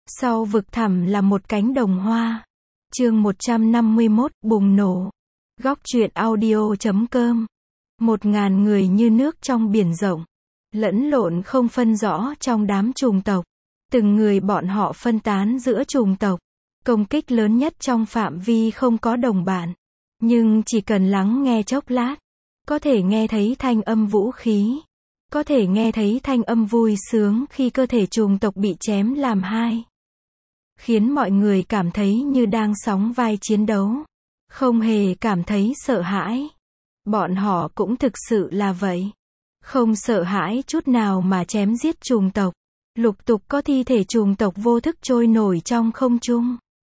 Sau vực thẳm là một cánh đồng hoa. Chương 151, bùng nổ. Góc truyện audio.com. 1000 người như nước trong biển rộng, lẫn lộn không phân rõ trong đám chủng tộc. Từng người bọn họ phân tán giữa chủng tộc. Công kích lớn nhất trong phạm vi không có đồng bạn. Nhưng chỉ cần lắng nghe chốc lát, có thể nghe thấy thanh âm vũ khí. Có thể nghe thấy thanh âm vui sướng khi cơ thể chủng tộc bị chém làm hai. Khiến mọi người cảm thấy như đang sóng vai chiến đấu. Không hề cảm thấy sợ hãi. Bọn họ cũng thực sự là vậy. Không sợ hãi chút nào mà chém giết chủng tộc. Lục tục có thi thể chủng tộc vô thức trôi nổi trong không trung.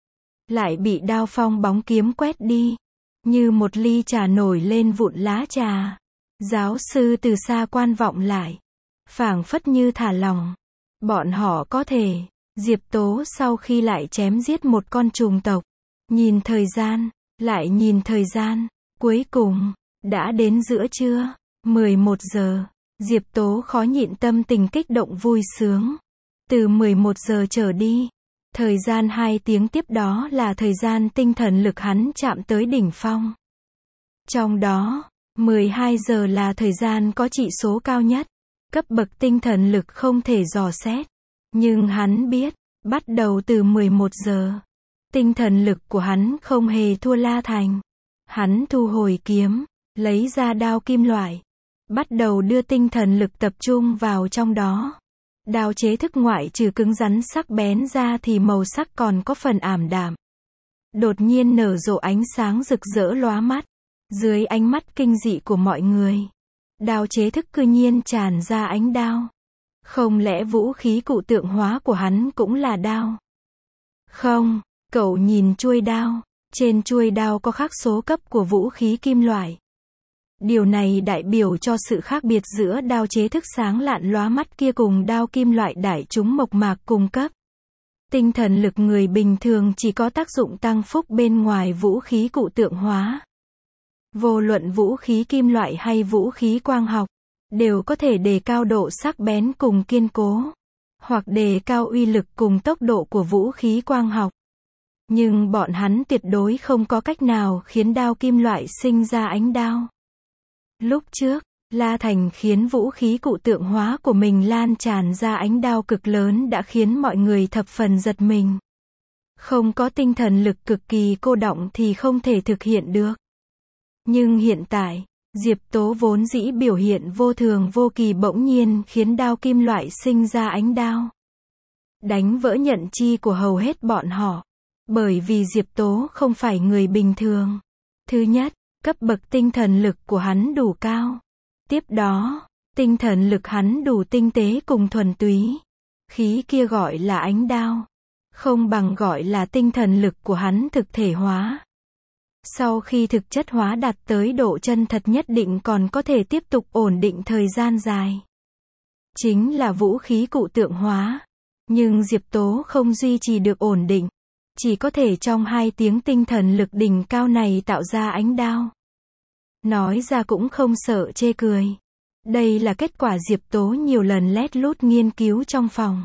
Lại bị đao phong bóng kiếm quét đi. Như một ly trà nổi lên vụn lá trà. Giáo sư từ xa quan vọng lại. Phảng phất như thả lỏng. Bọn họ có thể. Diệp Tố sau khi lại chém giết một con chủng tộc. Nhìn thời gian. Lại nhìn thời gian. Cuối cùng. Đã đến giữa trưa. 11 giờ. Diệp Tố khó nhịn tâm tình kích động vui sướng. Từ 11 giờ trở đi. Thời gian 2 tiếng tiếp đó là thời gian tinh thần lực hắn chạm tới đỉnh phong. Trong đó, 12 giờ là thời gian có trị số cao nhất. Cấp bậc tinh thần lực không thể dò xét. Nhưng hắn biết, bắt đầu từ 11 giờ, tinh thần lực của hắn không hề thua La Thành. Hắn thu hồi kiếm, lấy ra đao kim loại. Bắt đầu đưa tinh thần lực tập trung vào trong đó. Đao chế thức ngoại trừ cứng rắn sắc bén ra thì màu sắc còn có phần ảm đạm. Đột nhiên nở rộ ánh sáng rực rỡ lóa mắt. Dưới ánh mắt kinh dị của mọi người. Đao chế thức cư nhiên tràn ra ánh đao. Không lẽ vũ khí cụ tượng hóa của hắn cũng là đao? Không, cậu nhìn chuôi đao. Trên chuôi đao có khắc số cấp của vũ khí kim loại. Điều này đại biểu cho sự khác biệt giữa đao chế thức sáng lạn lóa mắt kia cùng đao kim loại đại chúng mộc mạc cung cấp. Tinh thần lực người bình thường chỉ có tác dụng tăng phúc bên ngoài vũ khí cụ tượng hóa. Vô luận vũ khí kim loại hay vũ khí quang học, đều có thể đề cao độ sắc bén cùng kiên cố, hoặc đề cao uy lực cùng tốc độ của vũ khí quang học. Nhưng bọn hắn tuyệt đối không có cách nào khiến đao kim loại sinh ra ánh đao. Lúc trước, La Thành khiến vũ khí cụ tượng hóa của mình lan tràn ra ánh đao cực lớn đã khiến mọi người thập phần giật mình. Không có tinh thần lực cực kỳ cô đọng thì không thể thực hiện được. Nhưng hiện tại, Diệp Tố vốn dĩ biểu hiện vô thường vô kỳ bỗng nhiên khiến đao kim loại sinh ra ánh đao. Đánh vỡ nhận chi của hầu hết bọn họ. Bởi vì Diệp Tố không phải người bình thường. Thứ nhất, cấp bậc tinh thần lực của hắn đủ cao. Tiếp đó, tinh thần lực hắn đủ tinh tế cùng thuần túy. Khí kia gọi là ánh đao. Không bằng gọi là tinh thần lực của hắn thực thể hóa. Sau khi thực chất hóa đạt tới độ chân thật nhất định còn có thể tiếp tục ổn định thời gian dài. Chính là vũ khí cụ tượng hóa. Nhưng Diệp Tố không duy trì được ổn định. Chỉ có thể trong 2 tiếng tinh thần lực đỉnh cao này tạo ra ánh đao. Nói ra cũng không sợ chê cười. Đây là kết quả Diệp Tố nhiều lần lét lút nghiên cứu trong phòng.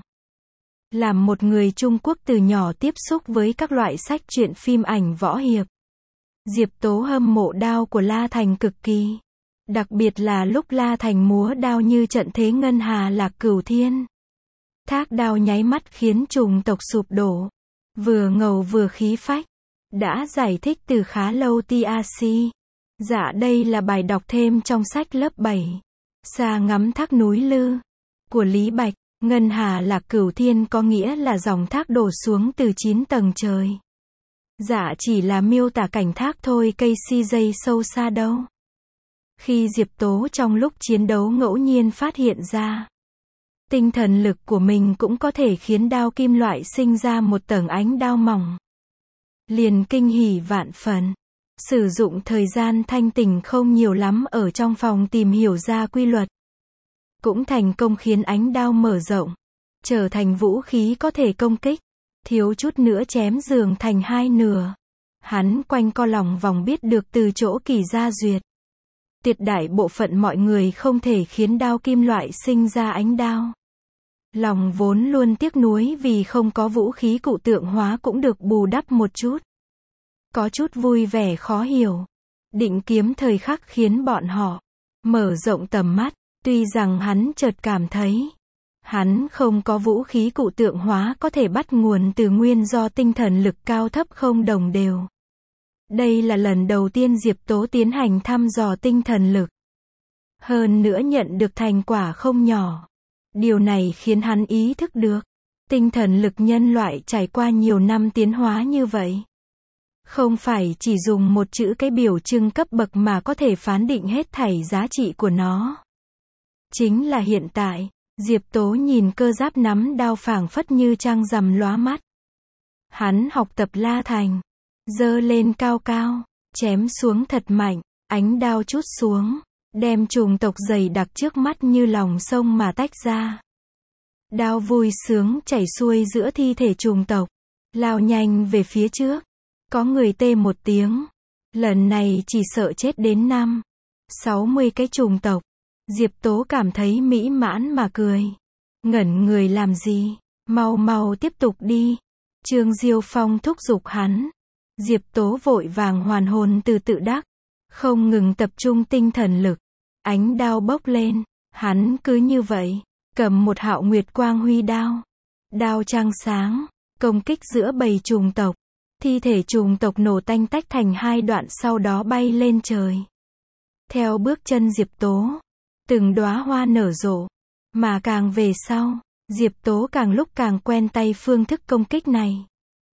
Làm một người Trung Quốc từ nhỏ tiếp xúc với các loại sách truyện phim ảnh võ hiệp. Diệp Tố hâm mộ đao của La Thành cực kỳ. Đặc biệt là lúc La Thành múa đao như trận thế ngân hà lạc cửu thiên. Thác đao nháy mắt khiến chủng tộc sụp đổ. Vừa ngầu vừa khí phách. Đã giải thích từ khá lâu TRC. Dạ đây là bài đọc thêm trong sách lớp 7. Xa ngắm thác núi Lư. Của Lý Bạch. Ngân hà lạc cửu thiên có nghĩa là dòng thác đổ xuống từ 9 tầng trời. Dạ chỉ là miêu tả cảnh thác thôi cây si dây sâu xa đâu. Khi Diệp Tố trong lúc chiến đấu ngẫu nhiên phát hiện ra. Tinh thần lực của mình cũng có thể khiến đao kim loại sinh ra một tầng ánh đao mỏng. Liền kinh hỉ vạn phần. Sử dụng thời gian thanh tỉnh không nhiều lắm ở trong phòng tìm hiểu ra quy luật. Cũng thành công khiến ánh đao mở rộng. Trở thành vũ khí có thể công kích. Thiếu chút nữa chém giường thành 2 nửa. Hắn quanh co lòng vòng biết được từ chỗ Kỳ Gia Duyệt. Tuyệt đại bộ phận mọi người không thể khiến đao kim loại sinh ra ánh đao. Lòng vốn luôn tiếc nuối vì không có vũ khí cụ tượng hóa cũng được bù đắp một chút. Có chút vui vẻ khó hiểu. Định kiếm thời khắc khiến bọn họ mở rộng tầm mắt, tuy rằng hắn chợt cảm thấy hắn không có vũ khí cụ tượng hóa có thể bắt nguồn từ nguyên do tinh thần lực cao thấp không đồng đều. Đây là lần đầu tiên Diệp Tố tiến hành thăm dò tinh thần lực. Hơn nữa nhận được thành quả không nhỏ. Điều này khiến hắn ý thức được, tinh thần lực nhân loại trải qua nhiều năm tiến hóa như vậy. Không phải chỉ dùng một chữ cái biểu trưng cấp bậc mà có thể phán định hết thảy giá trị của nó. Chính là hiện tại, Diệp Tố nhìn cơ giáp nắm đao phảng phất như trăng rằm lóa mắt. Hắn học tập La Thành, giơ lên cao cao, chém xuống thật mạnh, ánh đao trút xuống, đem chủng tộc dày đặc trước mắt như lòng sông mà tách ra. Đao vui sướng chảy xuôi giữa thi thể chủng tộc, lao nhanh về phía trước. Có người tê một tiếng. Lần này chỉ sợ chết đến 60 cái chủng tộc. Diệp Tố cảm thấy mỹ mãn mà cười. Ngẩn người làm gì? Mau mau tiếp tục đi. Trương Diêu Phong thúc giục hắn. Diệp Tố vội vàng hoàn hồn từ tự đắc. Không ngừng tập trung tinh thần lực. Ánh đao bốc lên. Hắn cứ như vậy. Cầm một hạo nguyệt quang huy đao. Đao trăng sáng. Công kích giữa bầy chủng tộc. Thi thể chủng tộc nổ tanh tách thành hai đoạn sau đó bay lên trời. Theo bước chân Diệp Tố. Từng đóa hoa nở rộ. Mà càng về sau, Diệp Tố càng lúc càng quen tay phương thức công kích này.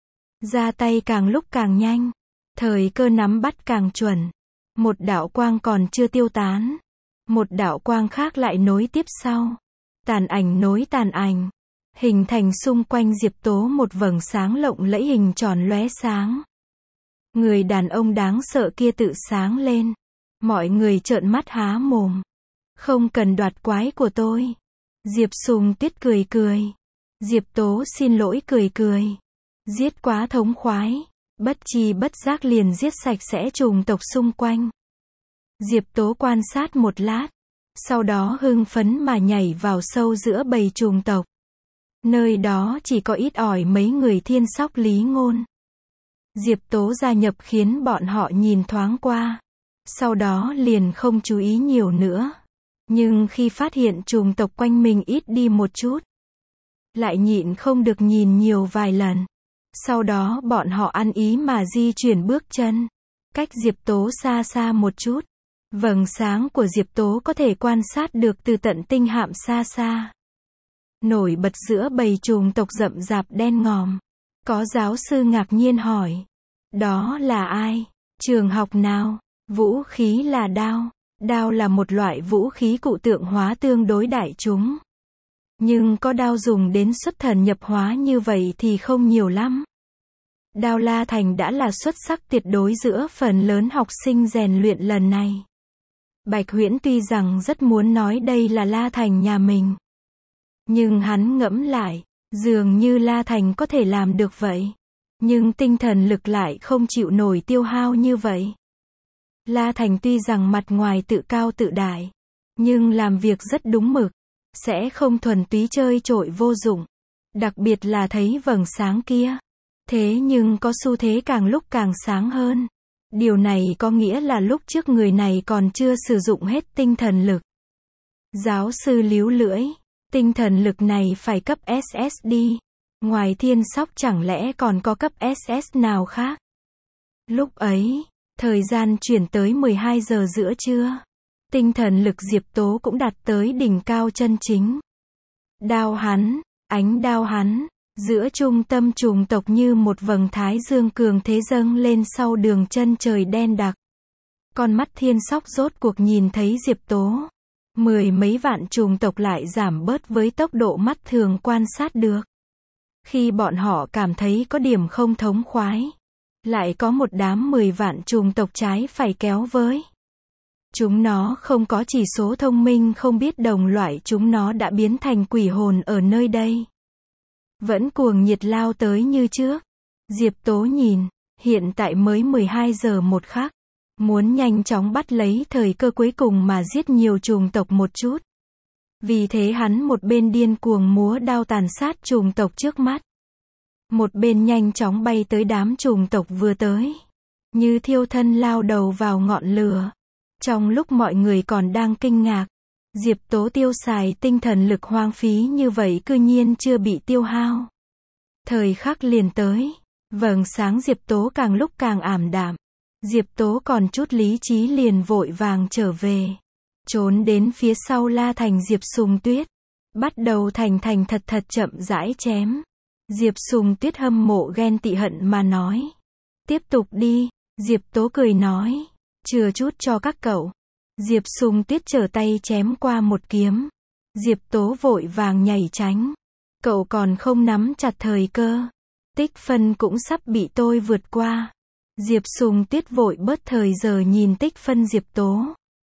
Ra tay càng lúc càng nhanh. Thời cơ nắm bắt càng chuẩn. Một đạo quang còn chưa tiêu tán. Một đạo quang khác lại nối tiếp sau. Tàn ảnh nối tàn ảnh. Hình thành xung quanh Diệp Tố một vầng sáng lộng lẫy hình tròn lóe sáng. Người đàn ông đáng sợ kia tự sáng lên. Mọi người trợn mắt há mồm. Không cần đoạt quái của tôi. Diệp Sùng Tuyết cười cười. Diệp Tố xin lỗi cười cười. Giết quá thống khoái. Bất chi bất giác liền giết sạch sẽ chủng tộc xung quanh. Diệp Tố quan sát một lát. Sau đó hưng phấn mà nhảy vào sâu giữa bầy chủng tộc. Nơi đó chỉ có ít ỏi mấy người thiên sóc Lý Ngôn. Diệp Tố gia nhập khiến bọn họ nhìn thoáng qua. Sau đó liền không chú ý nhiều nữa. Nhưng khi phát hiện chủng tộc quanh mình ít đi một chút, lại nhịn không được nhìn nhiều vài lần. Sau đó bọn họ ăn ý mà di chuyển bước chân. Cách Diệp Tố xa xa một chút. Vầng sáng của Diệp Tố có thể quan sát được từ tận tinh hạm xa xa. Nổi bật giữa bầy chủng tộc rậm rạp đen ngòm. Có giáo sư ngạc nhiên hỏi. Đó là ai? Trường học nào? Vũ khí là đao. Đao là một loại vũ khí cụ tượng hóa tương đối đại chúng. Nhưng có đao dùng đến xuất thần nhập hóa như vậy thì không nhiều lắm. Đao La Thành đã là xuất sắc tuyệt đối giữa phần lớn học sinh rèn luyện lần này. Bạch Huyễn tuy rằng rất muốn nói đây là La Thành nhà mình. Nhưng hắn ngẫm lại, dường như La Thành có thể làm được vậy. Nhưng tinh thần lực lại không chịu nổi tiêu hao như vậy. La Thành tuy rằng mặt ngoài tự cao tự đại, nhưng làm việc rất đúng mực, sẽ không thuần túy chơi trội vô dụng. Đặc biệt là thấy vầng sáng kia. Thế nhưng có xu thế càng lúc càng sáng hơn. Điều này có nghĩa là lúc trước người này còn chưa sử dụng hết tinh thần lực. Giáo sư líu lưỡi. Tinh thần lực này phải cấp SS đi. Ngoài thiên sóc chẳng lẽ còn có cấp SS nào khác? Lúc ấy, thời gian chuyển tới 12 giờ giữa trưa. Tinh thần lực Diệp Tố cũng đạt tới đỉnh cao chân chính. Đao hắn, ánh đao hắn, giữa trung tâm chủng tộc như một vầng thái dương cường thế dâng lên sau đường chân trời đen đặc. Con mắt thiên sóc rốt cuộc nhìn thấy Diệp Tố. 10 mấy vạn chủng tộc lại giảm bớt với tốc độ mắt thường quan sát được. Khi bọn họ cảm thấy có điểm không thống khoái, lại có một đám 10 vạn chủng tộc trái phải kéo với. Chúng nó không có chỉ số thông minh không biết đồng loại chúng nó đã biến thành quỷ hồn ở nơi đây. Vẫn cuồng nhiệt lao tới như trước. Diệp Tố nhìn, hiện tại mới 12 giờ một khắc. Muốn nhanh chóng bắt lấy thời cơ cuối cùng mà giết nhiều chủng tộc một chút. Vì thế hắn một bên điên cuồng múa đao tàn sát chủng tộc trước mắt, một bên nhanh chóng bay tới đám chủng tộc vừa tới, như thiêu thân lao đầu vào ngọn lửa. Trong lúc mọi người còn đang kinh ngạc, Diệp Tố tiêu xài tinh thần lực hoang phí như vậy cư nhiên chưa bị tiêu hao. Thời khắc liền tới, vầng sáng Diệp Tố càng lúc càng ảm đạm. Diệp Tố còn chút lý trí liền vội vàng trở về, trốn đến phía sau La Thành Diệp Sùng Tuyết, bắt đầu thành thật chậm rãi chém. Diệp Sùng Tuyết hâm mộ ghen tị hận mà nói, tiếp tục đi. Diệp Tố cười nói, chừa chút cho các cậu. Diệp Sùng Tuyết trở tay chém qua một kiếm. Diệp Tố vội vàng nhảy tránh. Cậu còn không nắm chặt thời cơ. Tích phân cũng sắp bị tôi vượt qua. Diệp Sùng Tuyết vội bớt thời giờ nhìn tích phân Diệp Tố.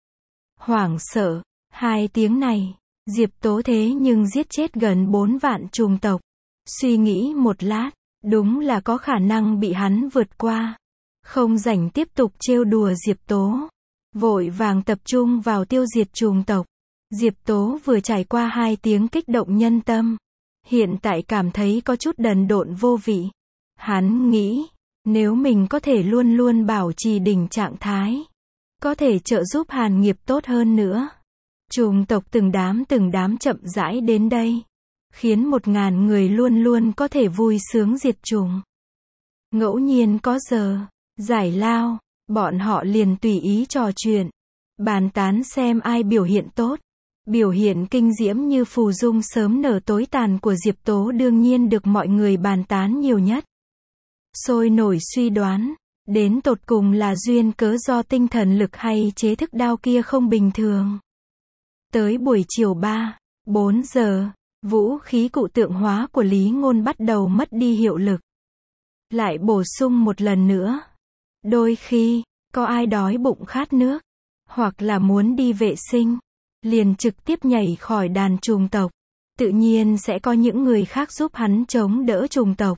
Hoảng sợ, 2 tiếng này, Diệp Tố thế nhưng giết chết gần 4 vạn chủng tộc. Suy nghĩ một lát, đúng là có khả năng bị hắn vượt qua. Không rảnh tiếp tục trêu đùa Diệp Tố, vội vàng tập trung vào tiêu diệt chủng tộc. Diệp Tố vừa trải qua 2 tiếng kích động nhân tâm, hiện tại cảm thấy có chút đần độn vô vị. Hắn nghĩ, nếu mình có thể luôn luôn bảo trì đỉnh trạng thái, có thể trợ giúp Hàn Nghiệp tốt hơn nữa. Chủng tộc từng đám chậm rãi đến đây, khiến 1000 người luôn luôn có thể vui sướng diệt chủng. Ngẫu nhiên có giờ giải lao, bọn họ liền tùy ý trò chuyện, bàn tán xem ai biểu hiện tốt. Biểu hiện kinh diễm như phù dung sớm nở tối tàn của Diệp Tố đương nhiên được mọi người bàn tán nhiều nhất. Sôi nổi suy đoán, đến tột cùng là duyên cớ do tinh thần lực hay chế thức đao kia không bình thường. Tới buổi chiều 3-4 giờ, vũ khí cụ tượng hóa của Lý Ngôn bắt đầu mất đi hiệu lực. Lại bổ sung một lần nữa. Đôi khi, có ai đói bụng khát nước, hoặc là muốn đi vệ sinh, liền trực tiếp nhảy khỏi đàn chủng tộc. Tự nhiên sẽ có những người khác giúp hắn chống đỡ chủng tộc.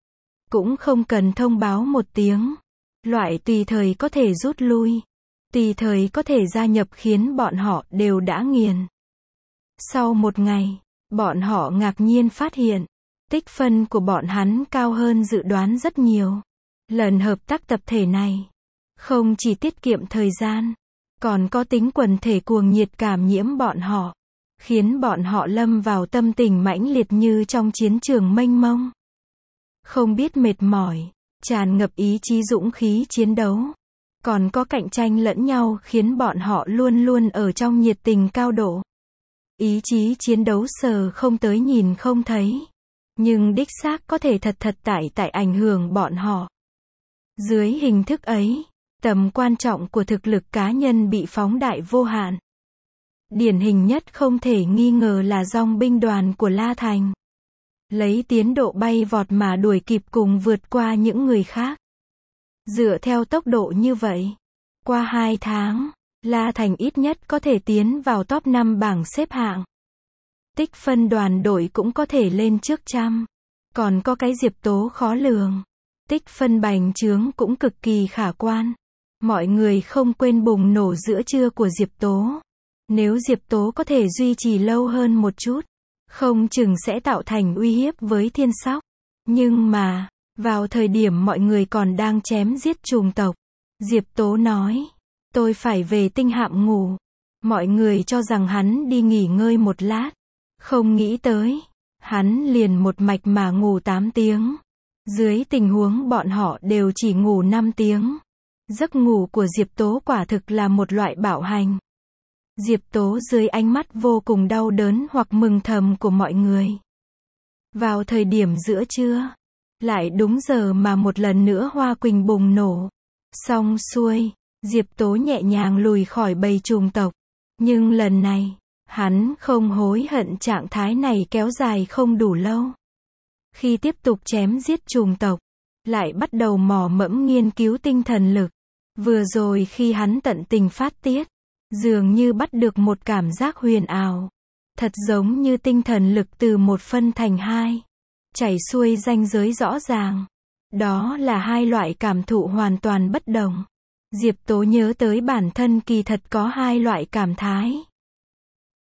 Cũng không cần thông báo một tiếng. Loại tùy thời có thể rút lui, tùy thời có thể gia nhập khiến bọn họ đều đã nghiền. Sau một ngày, bọn họ ngạc nhiên phát hiện, tích phân của bọn hắn cao hơn dự đoán rất nhiều. Lần hợp tác tập thể này, không chỉ tiết kiệm thời gian, còn có tính quần thể cuồng nhiệt cảm nhiễm bọn họ, khiến bọn họ lâm vào tâm tình mãnh liệt như trong chiến trường mênh mông. Không biết mệt mỏi, tràn ngập ý chí dũng khí chiến đấu, còn có cạnh tranh lẫn nhau khiến bọn họ luôn luôn ở trong nhiệt tình cao độ. Ý chí chiến đấu sờ không tới nhìn không thấy, nhưng đích xác có thể thật tại ảnh hưởng bọn họ. Dưới hình thức ấy, tầm quan trọng của thực lực cá nhân bị phóng đại vô hạn. Điển hình nhất không thể nghi ngờ là dòng binh đoàn của La Thành. Lấy tiến độ bay vọt mà đuổi kịp cùng vượt qua những người khác. Dựa theo tốc độ như vậy, qua 2 tháng, La Thành ít nhất có thể tiến vào top 5 bảng xếp hạng. Tích phân đoàn đội cũng có thể lên trước trăm. Còn có cái Diệp Tố khó lường. Tích phân bành trướng cũng cực kỳ khả quan. Mọi người không quên bùng nổ giữa trưa của Diệp Tố. Nếu Diệp Tố có thể duy trì lâu hơn một chút, không chừng sẽ tạo thành uy hiếp với Thiên Sóc. Nhưng mà, vào thời điểm mọi người còn đang chém giết chủng tộc, Diệp Tố nói, tôi phải về tinh hạm ngủ. Mọi người cho rằng hắn đi nghỉ ngơi một lát. Không nghĩ tới, hắn liền một mạch mà ngủ 8 tiếng. Dưới tình huống bọn họ đều chỉ ngủ 5 tiếng. Giấc ngủ của Diệp Tố quả thực là một loại bạo hành. Diệp Tố dưới ánh mắt vô cùng đau đớn hoặc mừng thầm của mọi người. Vào thời điểm giữa trưa, lại đúng giờ mà một lần nữa Hoa Quỳnh bùng nổ. Xong xuôi, Diệp Tố nhẹ nhàng lùi khỏi bầy chủng tộc. Nhưng lần này, hắn không hối hận trạng thái này kéo dài không đủ lâu. Khi tiếp tục chém giết chủng tộc, lại bắt đầu mò mẫm nghiên cứu tinh thần lực. Vừa rồi khi hắn tận tình phát tiết, dường như bắt được một cảm giác huyền ảo. Thật giống như tinh thần lực từ 1 phân thành 2. Chảy xuôi ranh giới rõ ràng. Đó là 2 loại cảm thụ hoàn toàn bất đồng. Diệp Tố nhớ tới bản thân kỳ thật có 2 loại cảm thái.